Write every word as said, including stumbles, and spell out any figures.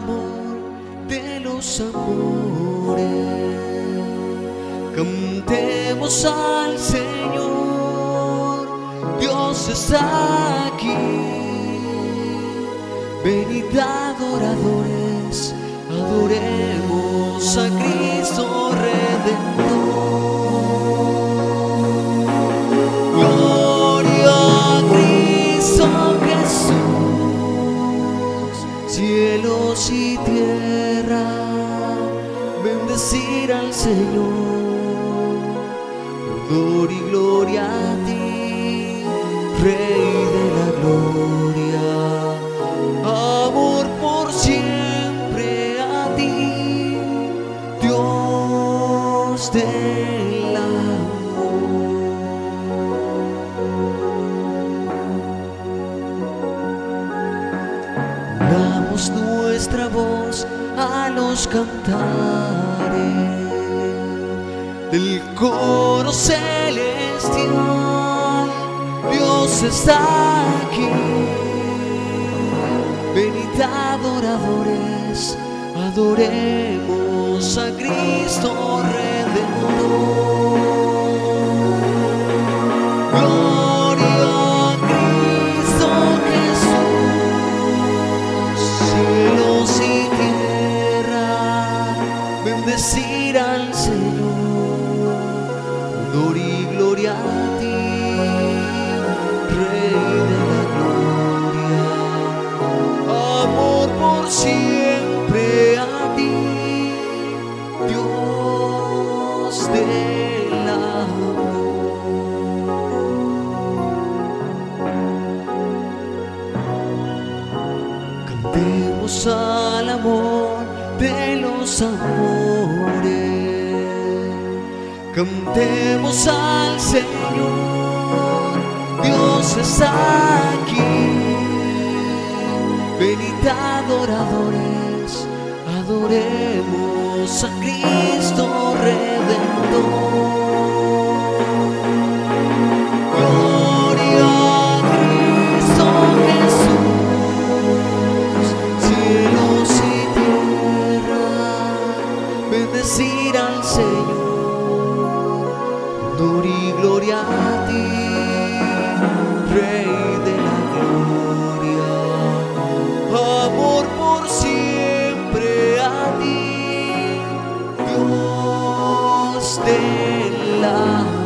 amor de los amores. Cantemos al Señor, Dios está aquí. Venid adoradores, adoremos a Cristo Redentor. Gloria a Cristo Jesús, cielos y tierra, bendecir al Señor. Honor y gloria a ti, Rey de la gloria. Amor por siempre a ti, Dios del amor. Damos nuestra voz a los cantares del coro celestial. Dios está aquí. Venid adoradores, adoremos a Cristo Redentor. Gloria a Cristo Jesús, cielos y tierra, bendecir al Señor. Honor y gloria a ti, Rey de la gloria. Amor por siempre a ti, Dios del amor. Cantemos al amor de los amores. Cantemos al Señor, Dios está aquí. Venid adoradores, adoremos a Cristo Redentor. Gloria a Cristo Jesús, cielos y tierra, bendecir al Señor. Honor y gloria a ti, Rey de la gloria. Amor por siempre a ti, Dios del amor.